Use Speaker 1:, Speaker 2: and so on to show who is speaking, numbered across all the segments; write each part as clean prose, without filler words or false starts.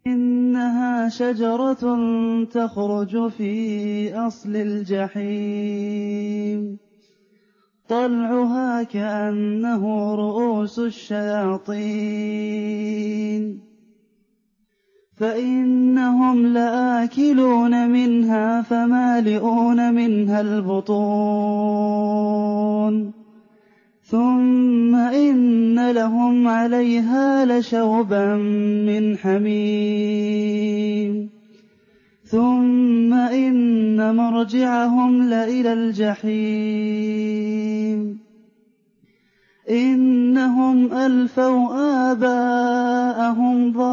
Speaker 1: إنها شجرة تخرج في أصل الجحيم طلعها كأنه رؤوس الشياطين فإنهم لآكلون منها فمالئون منها البطون ثم إن لهم عليها لشوبا من حميم ثم إن مرجعهم لإلى الجحيم إنهم ألفوا آباءهم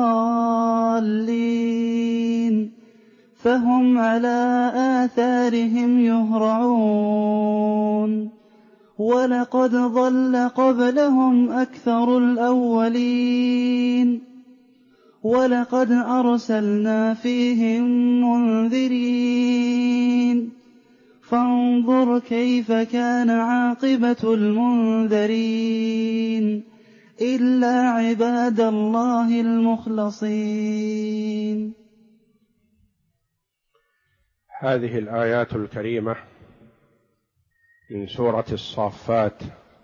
Speaker 1: ضالين فهم على آثارهم يهرعون ولقد ضل قبلهم أكثر الأولين ولقد أرسلنا فيهم منذرين فانظر كيف كان عاقبة المنذرين إلا عباد الله المخلصين.
Speaker 2: هذه الآيات الكريمة من سورة الصافات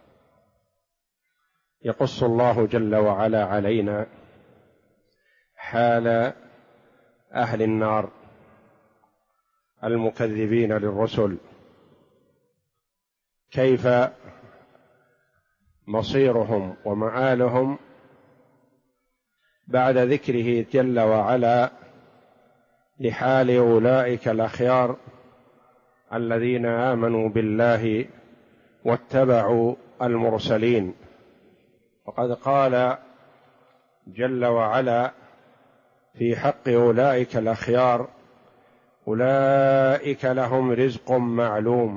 Speaker 2: يقص الله جل وعلا علينا حال أهل النار المكذبين للرسل، كيف مصيرهم ومآلهم بعد ذكره جل وعلا لحال أولئك الأخيار الذين آمنوا بالله واتبعوا المرسلين. وقد قال جل وعلا في حق أولئك الأخيار: أولئك لهم رزق معلوم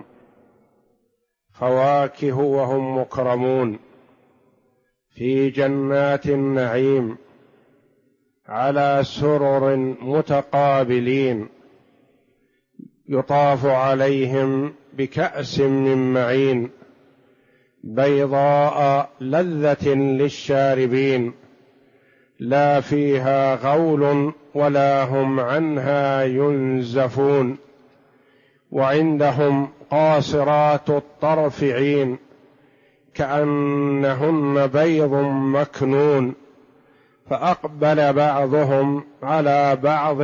Speaker 2: فواكه وهم مكرمون في جنات النعيم على سرر متقابلين يطاف عليهم بكأس من معين بيضاء لذة للشاربين لا فيها غول ولا هم عنها ينزفون وعندهم قاصرات الطرف عين كأنهن بيض مكنون فأقبل بعضهم على بعض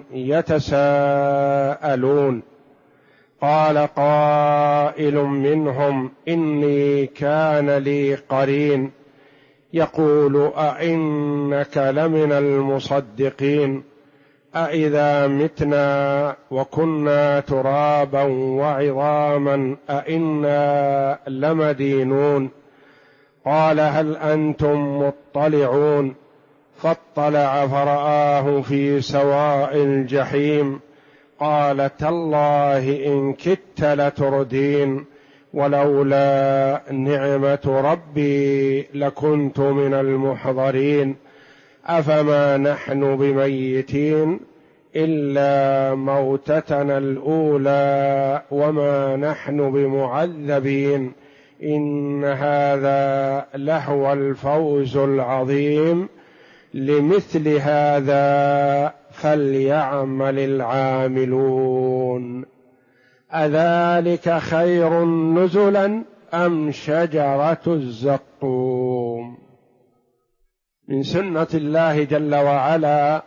Speaker 2: يتساءلون قال قائل منهم إني كان لي قرين يقول أئنك لمن المصدقين أإذا متنا وكنا ترابا وعظاما أئنا لمدينون قال هل أنتم مطلعون فاطلع فرآه في سواء الجحيم قال تالله إن كدت لتردين ولولا نعمة ربي لكنت من المحضرين أفما نحن بميتين إلا موتتنا الأولى وما نحن بمعذبين إن هذا لهو الفوز العظيم لمثل هذا فليعمل العاملون أذلك خير نزلا أم شجرة الزقوم. من سنة الله جل وعلا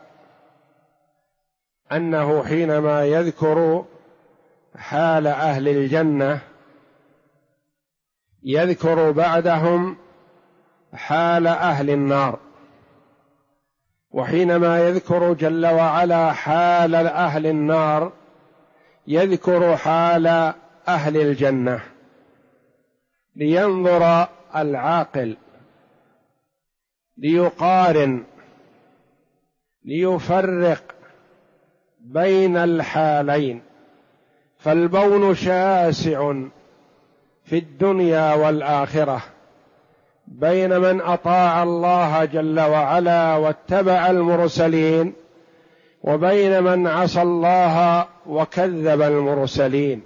Speaker 2: أنه حينما يذكر حال أهل الجنة يذكر بعدهم حال أهل النار، وحينما يذكر جل وعلا حال أهل النار يذكر حال أهل الجنة لينظر العاقل ليقارن ليفرق بين الحالين، فالبون شاسع في الدنيا والآخرة بين من أطاع الله جل وعلا واتبع المرسلين وبين من عصى الله وكذب المرسلين.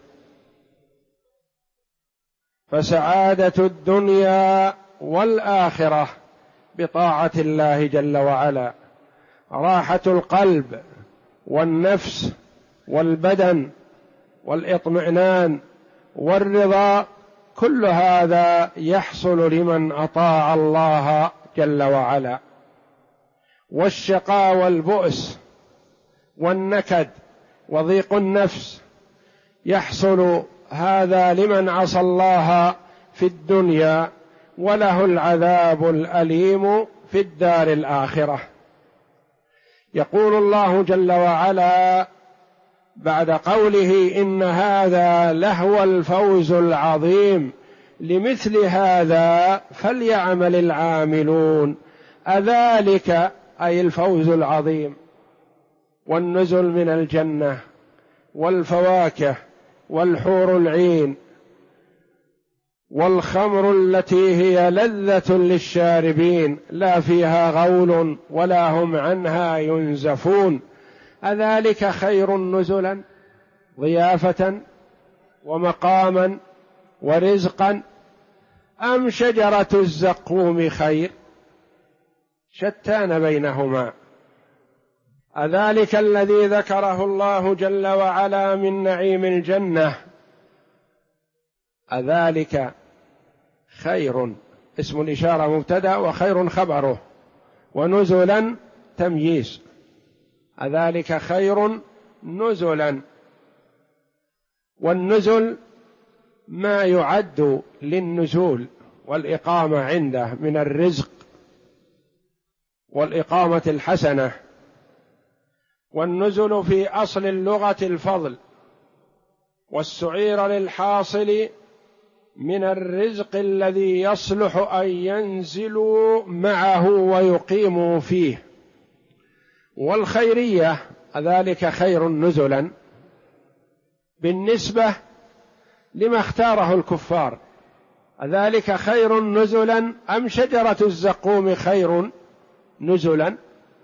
Speaker 2: فسعادة الدنيا والآخرة بطاعة الله جل وعلا، راحة القلب والنفس والبدن والاطمئنان والرضا، كل هذا يحصل لمن أطاع الله جل وعلا. والشقاء والبؤس والنكد وضيق النفس يحصل هذا لمن عصى الله في الدنيا، وله العذاب الأليم في الدار الآخرة. يقول الله جل وعلا بعد قوله إن هذا لهو الفوز العظيم لمثل هذا فليعمل العاملون، أذلك أي الفوز العظيم والنزل من الجنة والفواكه والحور العين والخمر التي هي لذة للشاربين لا فيها غول ولا هم عنها ينزفون، أذلك خير نزلا ضيافة ومقاما ورزقا أم شجرة الزقوم خير؟ شتان بينهما. أذلك الذي ذكره الله جل وعلا من نعيم الجنة، أذلك خير اسم الإشارة مبتدأ وخير خبره، ونزلا تمييز، أذلك خير نزلا. والنزل ما يعد للنزول والإقامة عنده من الرزق والإقامة الحسنة. والنزل في أصل اللغة الفضل، والسعير للحاصل من الرزق الذي يصلح أن ينزلوا معه ويقيموا فيه. والخيرية ذلك خير نزلا بالنسبة لما اختاره الكفار، ذلك خير نزلا أم شجرة الزقوم خير نزلا.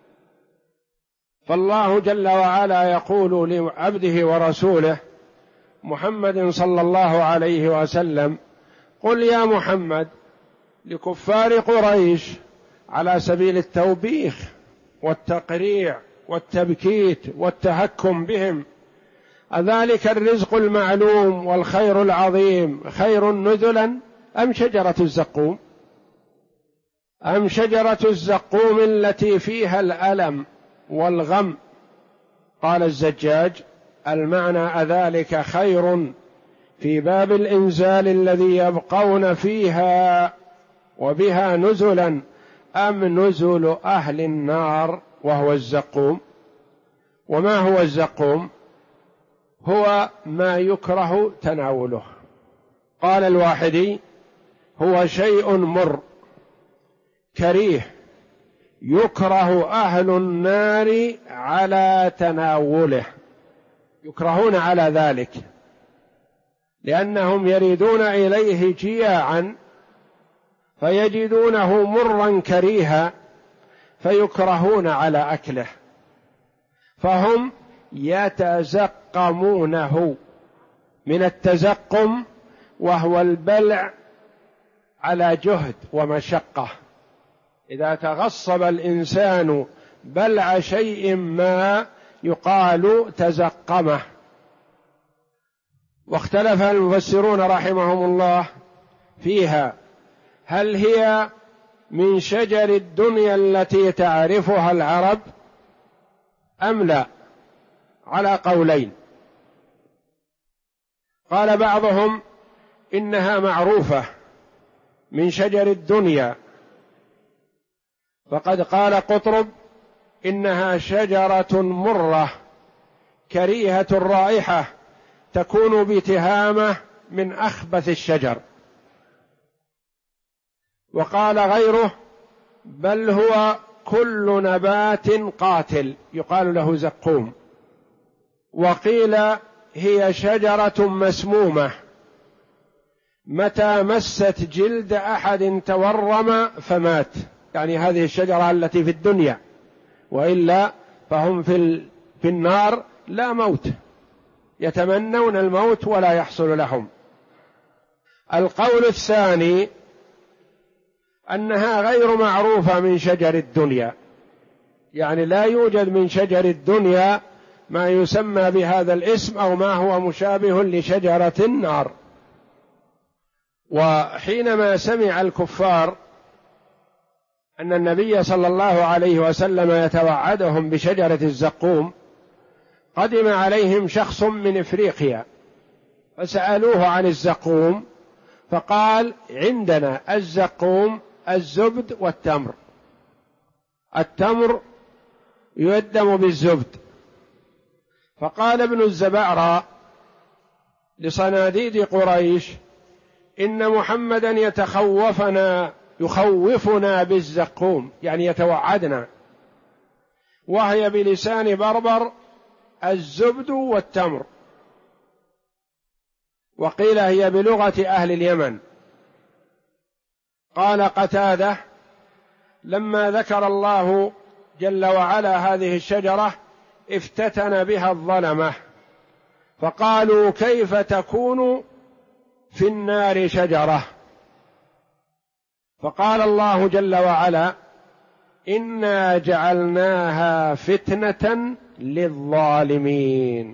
Speaker 2: فالله جل وعلا يقول لعبده ورسوله محمد صلى الله عليه وسلم: قل يا محمد لكفار قريش على سبيل التوبيخ والتقريع والتبكيت والتهكم بهم: أذلك الرزق المعلوم والخير العظيم خير نزلا أم شجرة الزقوم؟ أم شجرة الزقوم التي فيها الألم والغم؟ قال الزجاج: المعنى أذلك خير في باب الإنزال الذي يبقون فيها وبها نزلا، أم نزل أهل النار وهو الزقوم. وما هو الزقوم؟ هو ما يكره تناوله. قال الواحدي: هو شيء مر كريه يكره أهل النار على تناوله، يكرهون على ذلك لأنهم يريدون إليه جياعا فيجدونه مرا كريها فيكرهون على أكله، فهم يتزقمونه من التزقم، وهو البلع على جهد ومشقة. إذا تغصب الإنسان بلع شيء ما يقال تزقمه. واختلف المفسرون رحمهم الله فيها: هل هي من شجر الدنيا التي تعرفها العرب أم لا؟ على قولين. قال بعضهم إنها معروفة من شجر الدنيا، فقد قال قطرب: إنها شجرة مرة كريهة الرائحة تكون بتهامة من أخبث الشجر. وقال غيره: بل هو كل نبات قاتل يقال له زقوم. وقيل هي شجرة مسمومة متى مست جلد أحد تورم فمات، يعني هذه الشجرة التي في الدنيا، وإلا فهم في النار لا موت، يتمنون الموت ولا يحصل لهم. القول الثاني أنها غير معروفة من شجر الدنيا، يعني لا يوجد من شجر الدنيا ما يسمى بهذا الاسم أو ما هو مشابه لشجرة النار. وحينما سمع الكفار أن النبي صلى الله عليه وسلم يتوعدهم بشجرة الزقوم، قدم عليهم شخص من إفريقيا فسألوه عن الزقوم، فقال: عندنا الزقوم الزبد والتمر، التمر يؤدم بالزبد. فقال ابن الزبعرى لصناديد قريش: إن محمدا يخوفنا بالزقوم، يعني يتوعدنا، وهي بلسان بربر الزبد والتمر، وقيل هي بلغة أهل اليمن. قال قتادة: لما ذكر الله جل وعلا هذه الشجرة افتتن بها الظلمة، فقالوا: كيف تكون في النار شجرة؟ فقال الله جل وعلا: إنا جعلناها فتنة للظالمين.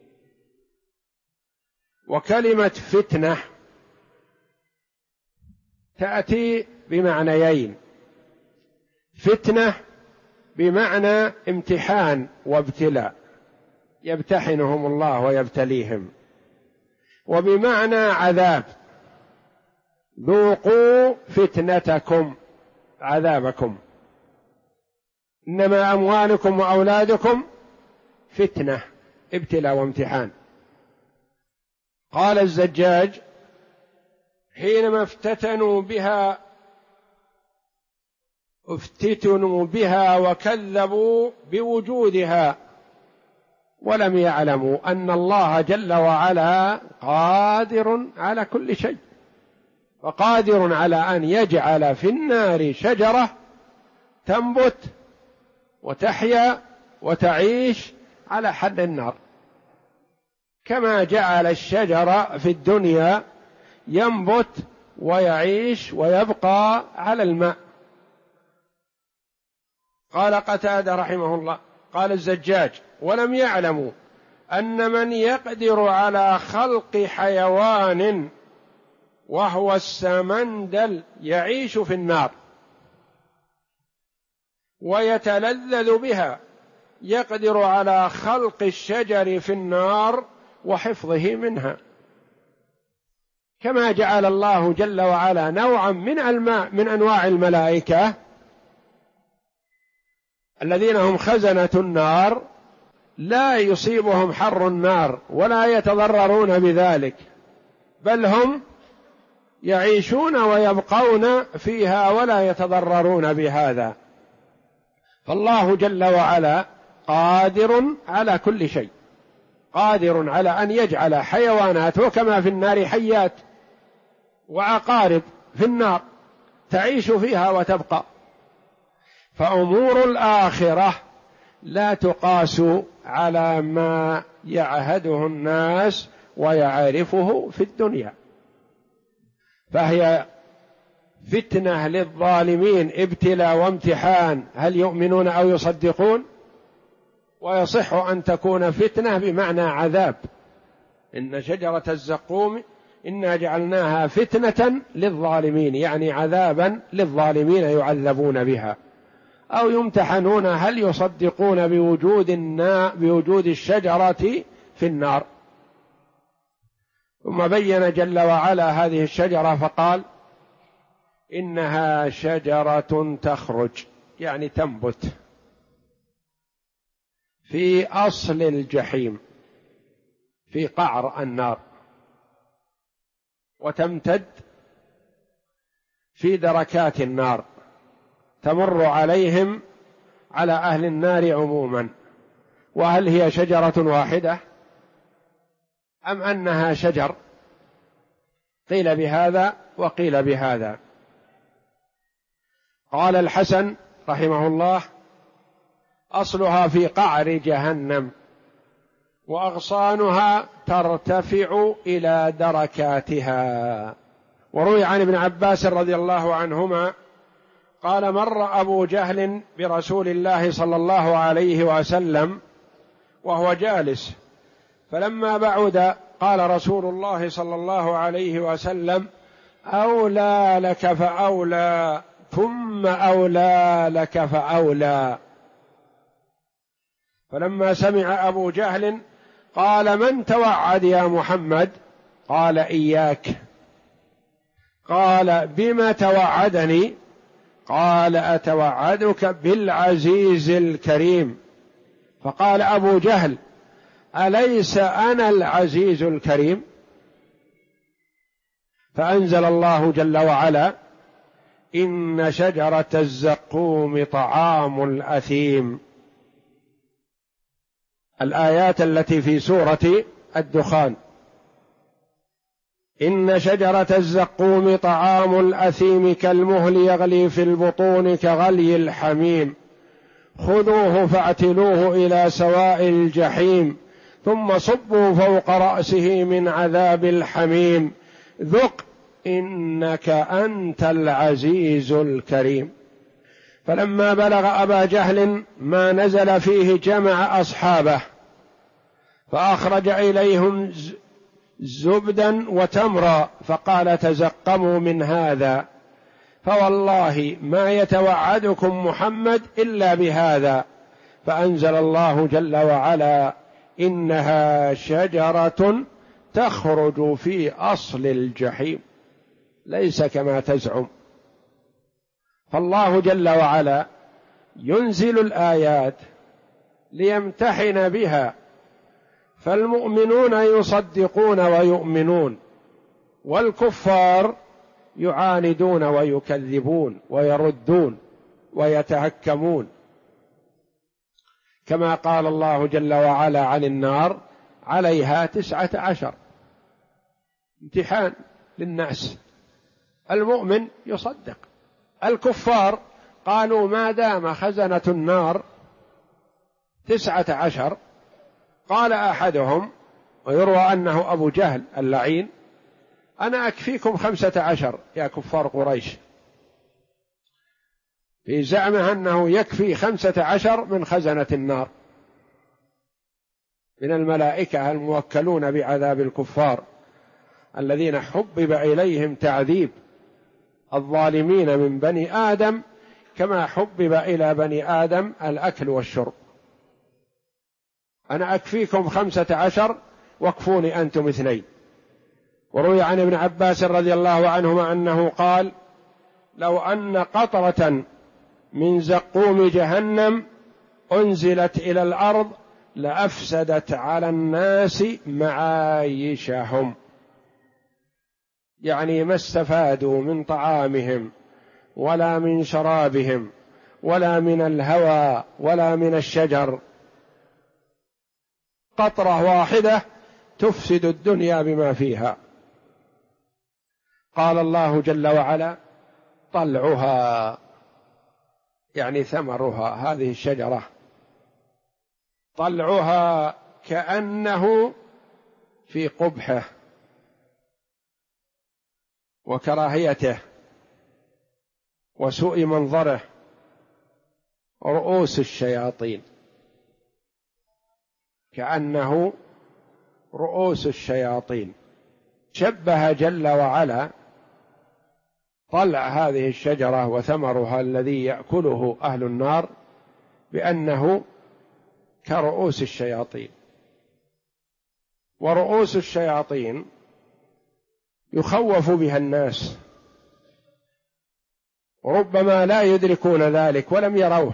Speaker 2: وكلمة فتنة تأتي بمعنيين: فتنة بمعنى امتحان وابتلاء، يمتحنهم الله ويبتليهم، وبمعنى عذاب، ذوقوا فتنتكم، عذابكم، إنما أموالكم وأولادكم فتنة، ابتلاء وامتحان. قال الزجاج: حينما افتتنوا بها وكذبوا بوجودها، ولم يعلموا أن الله جل وعلا قادر على كل شيء، وقادر على أن يجعل في النار شجرة تنبت وتحيا وتعيش على حد النار، كما جعل الشجر في الدنيا ينبت ويعيش ويبقى على الماء. قال قتادة رحمه الله، قال الزجاج: ولم يعلموا أن من يقدر على خلق حيوان وهو السمندل يعيش في النار ويتلذذ بها، يقدر على خلق الشجر في النار وحفظه منها، كما جعل الله جل وعلا نوعا من أنواع الملائكة الذين هم خزنة النار لا يصيبهم حر النار ولا يتضررون بذلك، بل هم يعيشون ويبقون فيها ولا يتضررون بهذا. فالله جل وعلا قادر على كل شيء، قادر على أن يجعل حيوانات، وكما في النار حيات وعقارب في النار تعيش فيها وتبقى. فأمور الآخرة لا تقاس على ما يعهده الناس ويعرفه في الدنيا، فهي فتنة للظالمين، ابتلاء وامتحان، هل يؤمنون أو يصدقون؟ ويصح أن تكون فتنة بمعنى عذاب، إن شجرة الزقوم إنا جعلناها فتنة للظالمين، يعني عذابا للظالمين يعذبون بها، أو يمتحنون هل يصدقون بوجود الشجرة في النار. ثم بين جل وعلا هذه الشجرة فقال: إنها شجرة تخرج، يعني تنبت في أصل الجحيم، في قعر النار، وتمتد في دركات النار، تمر عليهم على أهل النار عموما. وهل هي شجرة واحدة أم أنها شجر؟ قيل بهذا وقيل بهذا. قال الحسن رحمه الله: أصلها في قعر جهنم، وأغصانها ترتفع إلى دركاتها. وروي عن ابن عباس رضي الله عنهما قال: مر أبو جهل برسول الله صلى الله عليه وسلم وهو جالس، فلما بعد قال رسول الله صلى الله عليه وسلم: أولى لك فأولى، ثم أولى لك فأولى. فلما سمع أبو جهل قال: من توعد يا محمد؟ قال: إياك. قال: بما توعدني؟ قال: أتوعدك بالعزيز الكريم. فقال أبو جهل: أليس أنا العزيز الكريم؟ فأنزل الله جل وعلا: إن شجرة الزقوم طعام الأثيم. الآيات التي في سورة الدخان: إن شجرة الزقوم طعام الأثيم كالمهل يغلي في البطون كغلي الحميم خذوه فاعتلوه إلى سواء الجحيم ثم صبوا فوق رأسه من عذاب الحميم ذق إنك أنت العزيز الكريم. فلما بلغ أبا جهل ما نزل فيه جمع أصحابه فأخرج إليهم زبدا وتمرا فقال: تزقموا من هذا، فوالله ما يتوعدكم محمد إلا بهذا. فأنزل الله جل وعلا: إنها شجرة تخرج في أصل الجحيم ليس كما تزعم. فالله جل وعلا ينزل الآيات ليمتحن بها، فالمؤمنون يصدقون ويؤمنون، والكفار يعاندون ويكذبون ويردون ويتهكمون، كما قال الله جل وعلا عن النار: عليها 19. امتحان للناس. المؤمن يصدق. الكفار قالوا: ما دام خزنة النار 19. قال أحدهم، ويروى أنه أبو جهل اللعين: أنا أكفيكم 15 يا كفار قريش، في زعمه أنه يكفي 15 من خزنة النار من الملائكة الموكلون بعذاب الكفار الذين حبب إليهم تعذيب الظالمين من بني آدم كما حبب إلى بني آدم الأكل والشرب. أنا أكفيكم 15 واكفوني أنتم 2. وروي عن ابن عباس رضي الله عنهما أنه قال: لو أن قطرة من زقوم جهنم أنزلت إلى الأرض لأفسدت على الناس معايشهم، يعني ما استفادوا من طعامهم ولا من شرابهم ولا من الهواء ولا من الشجر. قطرة واحدة تفسد الدنيا بما فيها. قال الله جل وعلا: طلعها، يعني ثمرها، هذه الشجرة طلعها كأنه في قبحه وكراهيته وسوء منظره رؤوس الشياطين، كأنه رؤوس الشياطين. شبه جل وعلا طلع هذه الشجرة وثمرها الذي يأكله أهل النار بأنه كرؤوس الشياطين. ورؤوس الشياطين يخوف بها الناس، ربما لا يدركون ذلك ولم يروه،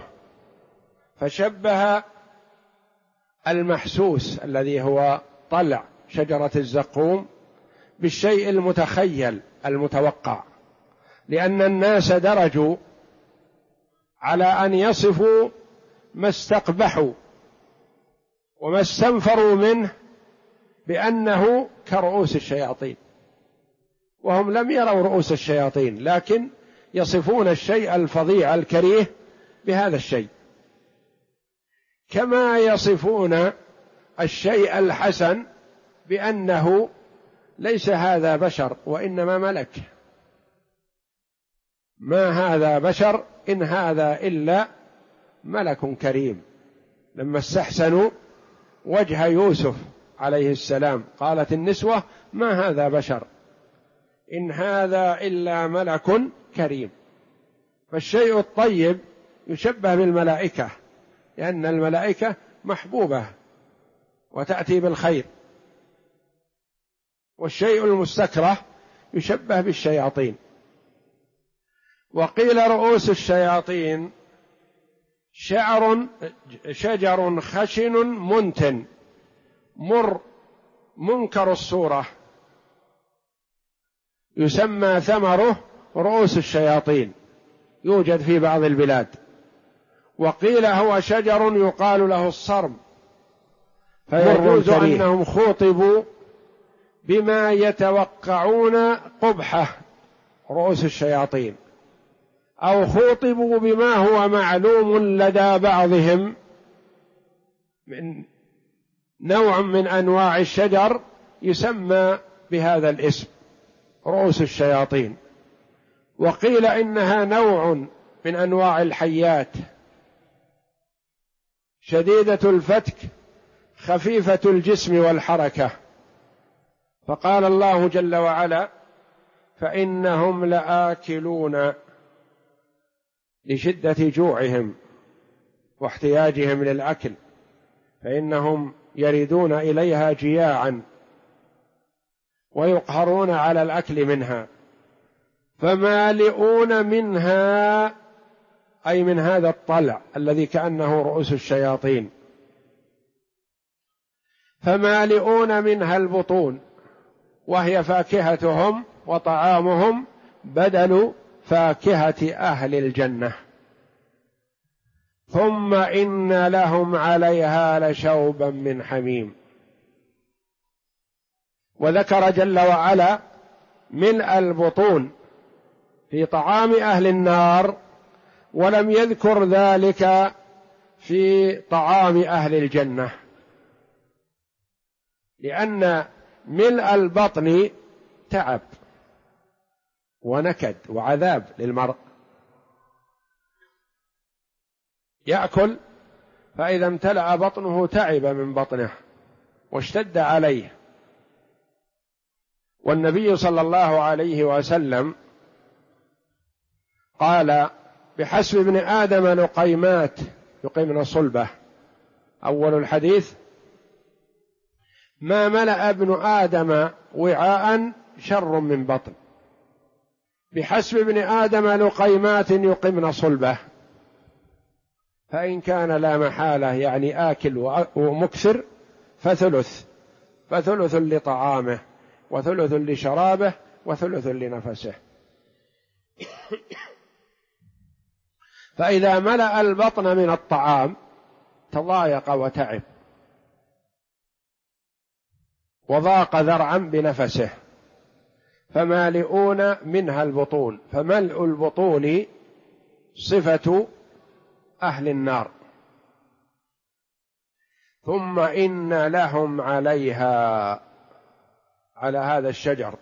Speaker 2: فشبه المحسوس الذي هو طلع شجرة الزقوم بالشيء المتخيل المتوقع، لأن الناس درجوا على أن يصفوا ما استقبحوا وما استنفروا منه بأنه كرؤوس الشياطين، وهم لم يروا رؤوس الشياطين، لكن يصفون الشيء الفظيع الكريه بهذا الشيء، كما يصفون الشيء الحسن بأنه ليس هذا بشر وإنما ملك. ما هذا بشر إن هذا إلا ملك كريم. لما استحسنوا وجه يوسف عليه السلام قالت النسوة ما هذا بشر إن هذا إلا ملك كريم. فالشيء الطيب يشبه بالملائكة، لأن الملائكة محبوبة وتأتي بالخير، والشيء المستكره يشبه بالشياطين. وقيل رؤوس الشياطين شجر خشن منتن منكر الصورة يسمى ثمره رؤوس الشياطين، يوجد في بعض البلاد. وقيل هو شجر يقال له الصرم، فيجوز أنهم خوطبوا بما يتوقعون قبحه رؤوس الشياطين، أو خوطبوا بما هو معلوم لدى بعضهم من نوع من أنواع الشجر يسمى بهذا الاسم رؤوس الشياطين. وقيل إنها نوع من أنواع الحيات شديدة الفتك خفيفة الجسم والحركة. فقال الله جل وعلا فإنهم لآكلون لشدة جوعهم واحتياجهم للأكل، فإنهم يردون إليها جياعا ويقهرون على الأكل منها، فمالئون منها، أي من هذا الطلع الذي كأنه رؤوس الشياطين، فمالئون منها البطون، وهي فاكهتهم وطعامهم بدل فاكهة أهل الجنة. ثم إن لهم عليها لشوبا من حميم. وذكر جل وعلا ملء البطون في طعام أهل النار، ولم يذكر ذلك في طعام أهل الجنة، لأن ملء البطن تعب ونكد وعذاب للمرء، يأكل فإذا امتلأ بطنه تعب من بطنه واشتد عليه. والنبي صلى الله عليه وسلم قال بحسب ابن آدم لقيمات يقيمن صلبه، أول الحديث ما ملأ ابن آدم وعاء شر من بطن، بحسب ابن آدم لقيمات يقيمن صلبه. فإن كان لا محالة يعني آكل ومكثر فثلث لطعامه وثلث لشرابه وثلث لنفسه. فإذا ملأ البطن من الطعام تضايق وتعب وضاق ذرعا بنفسه، فمالئون منها البطون، فملء البطون صفة أهل النار. ثم إن لهم عليها، على هذا الشجر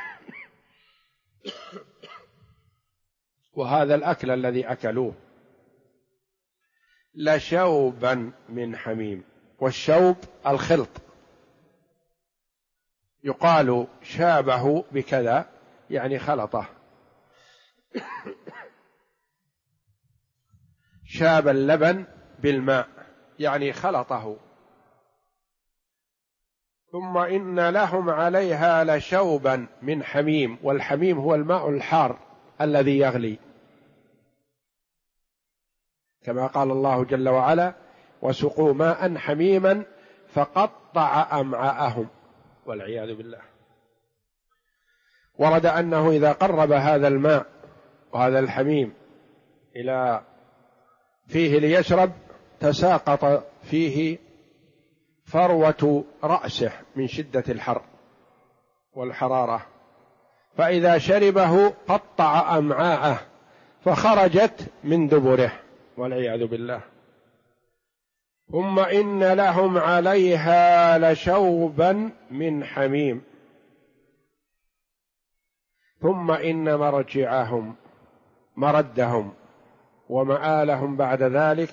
Speaker 2: وهذا الأكل الذي أكلوه، لشوبا من حميم. والشوب الخلط، يقال شابه بكذا يعني خلطه، شاب اللبن بالماء يعني خلطه. ثم إن لهم عليها لشوبا من حميم، والحميم هو الماء الحار الذي يغلي، كما قال الله جل وعلا وسقوا ماء حميما فقطع أمعاءهم والعياذ بالله. ورد أنه إذا قرب هذا الماء وهذا الحميم إلى فيه ليشرب تساقط فيه فروة رأسه من شدة الحر والحرارة، فإذا شربه قطع أمعاءه فخرجت من دبره والعياذ بالله. ثم إن لهم عليها لشوبا من حميم. ثم إن مرجعهم مردهم ومآلهم بعد ذلك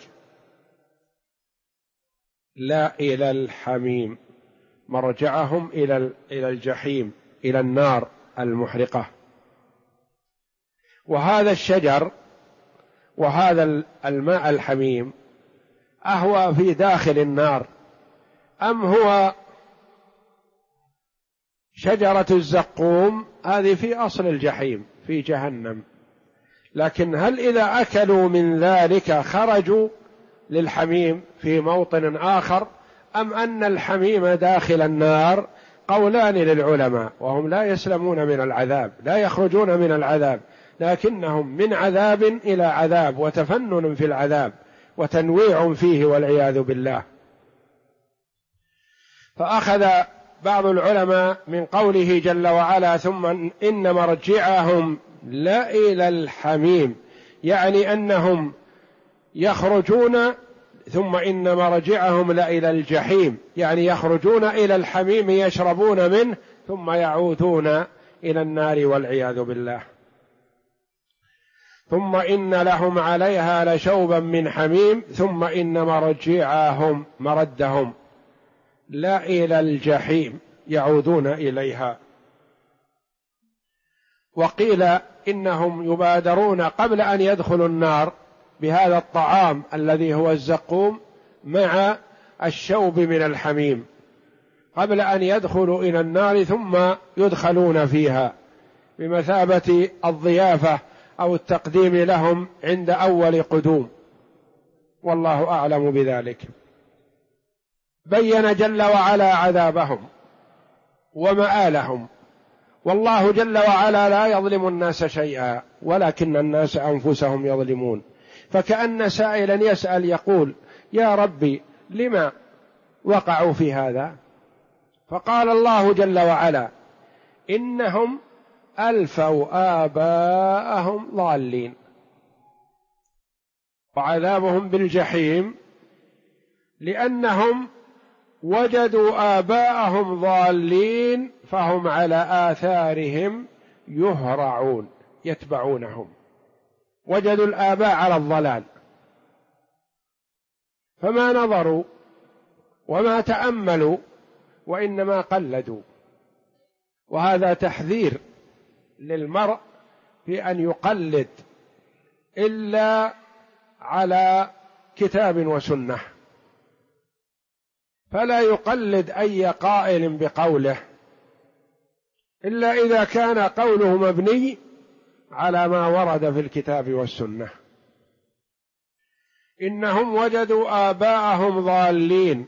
Speaker 2: لا إلى الحميم، مرجعهم إلى الجحيم، إلى النار المحرقة. وهذا الشجر وهذا الماء الحميم أهو في داخل النار أم هو شجرة الزقوم؟ هذه في أصل الجحيم في جهنم، لكن هل إذا أكلوا من ذلك خرجوا للحميم في موطن آخر أم أن الحميم داخل النار؟ قولان للعلماء، وهم لا يسلمون من العذاب، لا يخرجون من العذاب، لكنهم من عذاب إلى عذاب، وتفنن في العذاب وتنويع فيه والعياذ بالله. فأخذ بعض العلماء من قوله جل وعلا ثم إن مرجعهم لإلى الحميم، يعني أنهم يخرجون، ثم إن مرجعهم لإلى الجحيم، يعني يخرجون إلى الحميم يشربون منه ثم يعودون إلى النار والعياذ بالله. ثم إن لهم عليها لشوبا من حميم ثم إن مرجعهم مردهم لا إلى الجحيم يعودون إليها. وقيل إنهم يبادرون قبل أن يدخلوا النار بهذا الطعام الذي هو الزقوم مع الشوب من الحميم قبل أن يدخلوا إلى النار، ثم يدخلون فيها بمثابة الضيافة أو التقديم لهم عند أول قدوم، والله أعلم بذلك. بين جل وعلا عذابهم ومآلهم، والله جل وعلا لا يظلم الناس شيئا ولكن الناس أنفسهم يظلمون. فكأن سائلا يسأل يقول يا ربي لما وقعوا في هذا؟ فقال الله جل وعلا إنهم ألفوا آباءهم ضالين، وعذابهم بالجحيم لأنهم وجدوا آباءهم ضالين فهم على آثارهم يهرعون يتبعونهم، وجدوا الآباء على الضلال فما نظروا وما تأملوا وإنما قلدوا. وهذا تحذير للمرء في أن يقلد إلا على كتاب وسنة، فلا يقلد أي قائل بقوله إلا إذا كان قوله مبني على ما ورد في الكتاب والسنة. إنهم وجدوا آباءهم ضالين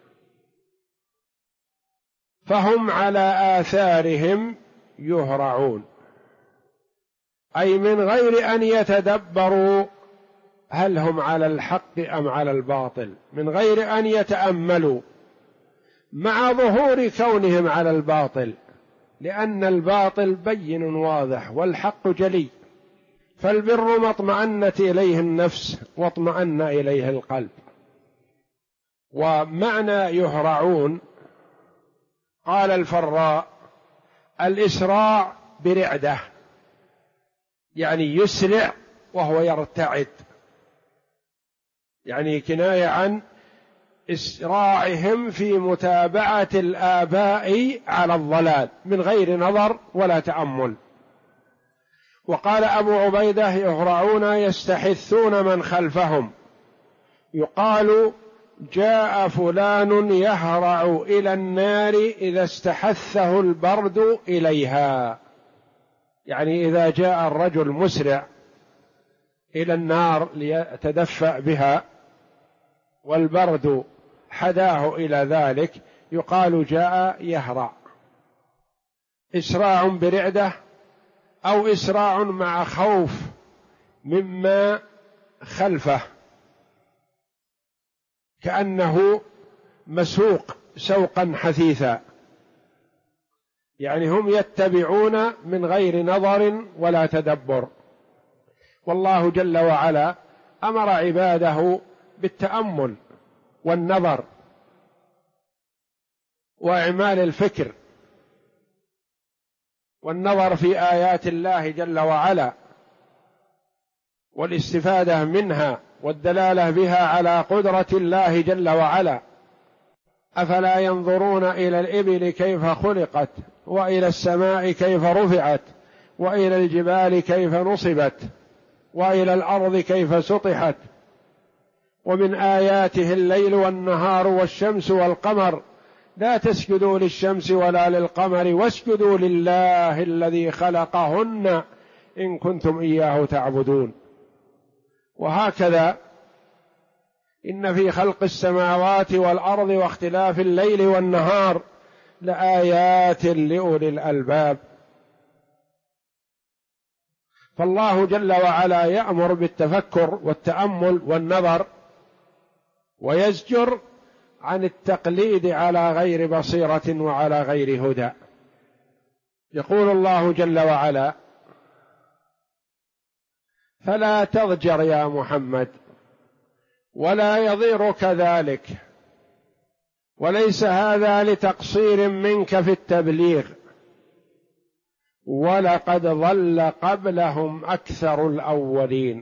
Speaker 2: فهم على آثارهم يهرعون، أي من غير أن يتدبروا هل هم على الحق أم على الباطل، من غير أن يتأملوا، مع ظهور كونهم على الباطل، لأن الباطل بين واضح والحق جلي، فالبر ما اطمأنت إليه النفس واطمأن إليه القلب. ومعنى يهرعون قال الفراء الإسراع برعدة، يعني يسرع وهو يرتعد، يعني كناية عن إسراعهم في متابعة الآباء على الضلال من غير نظر ولا تأمل. وقال أبو عبيدة يهرعون يستحثون من خلفهم، يقال جاء فلان يهرع إلى النار إذا استحثه البرد إليها، يعني إذا جاء الرجل مسرع إلى النار ليتدفأ بها والبرد حداه إلى ذلك يقال جاء يهرع، إسراع برعدة أو إسراع مع خوف مما خلفه، كأنه مسوق سوقا حثيثا، يعني هم يتبعون من غير نظر ولا تدبر. والله جل وعلا أمر عباده بالتأمل والنظر وإعمال الفكر والنظر في آيات الله جل وعلا والاستفادة منها والدلالة بها على قدرة الله جل وعلا. أفلا ينظرون إلى الإبل كيف خلقت وإلى السماء كيف رفعت وإلى الجبال كيف نصبت وإلى الأرض كيف سطحت ومن آياته الليل والنهار والشمس والقمر لا تسجدوا للشمس ولا للقمر واسجدوا لله الذي خلقهن إن كنتم إياه تعبدون. وهكذا إن في خلق السماوات والأرض واختلاف الليل والنهار لآيات لأولي الألباب. فالله جل وعلا يأمر بالتفكر والتأمل والنظر، ويزجر عن التقليد على غير بصيرة وعلى غير هدى. يقول الله جل وعلا: فلا تضجر يا محمد ولا يضيرك ذلك، وليس هذا لتقصير منك في التبليغ، ولقد ضل قبلهم أكثر الأولين.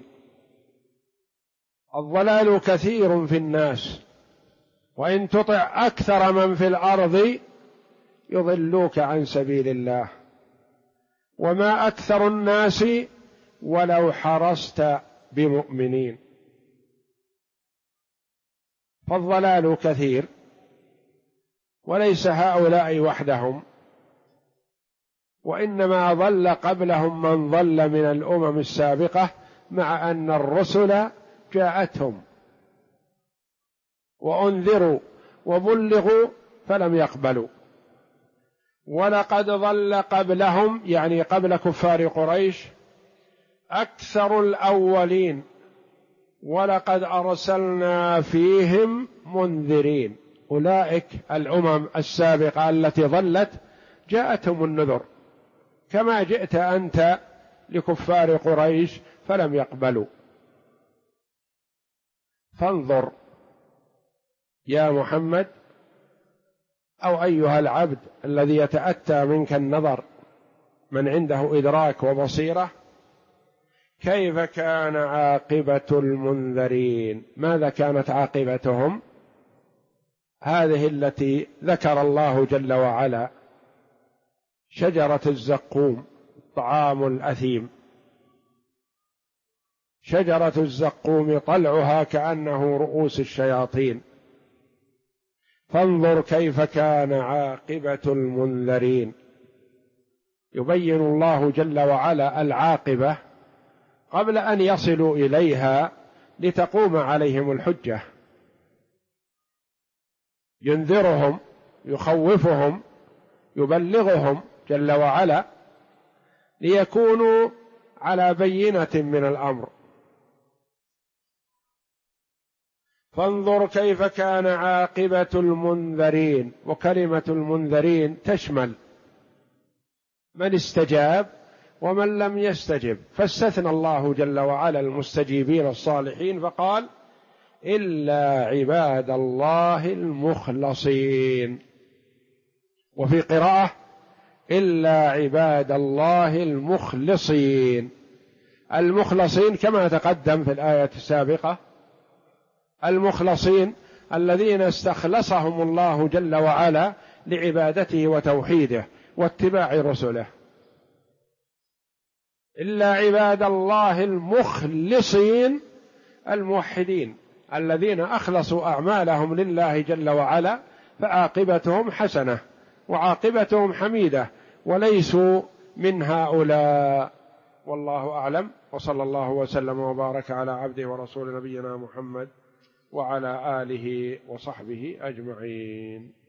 Speaker 2: الضلال كثير في الناس، وإن تطع أكثر من في الأرض يضلوك عن سبيل الله، وما أكثر الناس ولو حرصت بمؤمنين. فالضلال كثير، وليس هؤلاء وحدهم، وإنما ضل قبلهم من ضل من الأمم السابقة، مع أن الرسل جاءتهم وأنذروا وبلغوا فلم يقبلوا. ولقد ضل قبلهم يعني قبل كفار قريش أكثر الأولين، ولقد أرسلنا فيهم منذرين. أولئك الأمم السابقة التي ضلت جاءتهم النذر كما جئت أنت لكفار قريش فلم يقبلوا. فانظر يا محمد أو أيها العبد الذي يتأتى منك النظر، من عنده إدراك وبصيرة، كيف كان عاقبة المنذرين. ماذا كانت عاقبتهم؟ هذه التي ذكر الله جل وعلا: شجرة الزقوم، طعام الأثيم. شجرة الزقوم طلعها كأنه رؤوس الشياطين. فانظر كيف كان عاقبة المنذرين. يبين الله جل وعلا العاقبة قبل أن يصلوا إليها لتقوم عليهم الحجة. ينذرهم، يخوفهم، يبلغهم جل وعلا ليكونوا على بينة من الأمر. فانظر كيف كان عاقبة المنذرين. وكلمة المنذرين تشمل من استجاب ومن لم يستجب، فاستثنى الله جل وعلا المستجيبين الصالحين فقال: إلا عباد الله المخلصين. وفي قراءة: إلا عباد الله المخلصين. المخلصين كما تقدم في الآية السابقة، المخلصين الذين استخلصهم الله جل وعلا لعبادته وتوحيده واتباع رسله. إلا عباد الله المخلصين، الموحدين الذين أخلصوا أعمالهم لله جل وعلا، فعاقبتهم حسنة وعاقبتهم حميدة، وليسوا من هؤلاء. والله أعلم، وصلى الله وسلم وبارك على عبده ورسول نبينا محمد وعلى آله وصحبه أجمعين.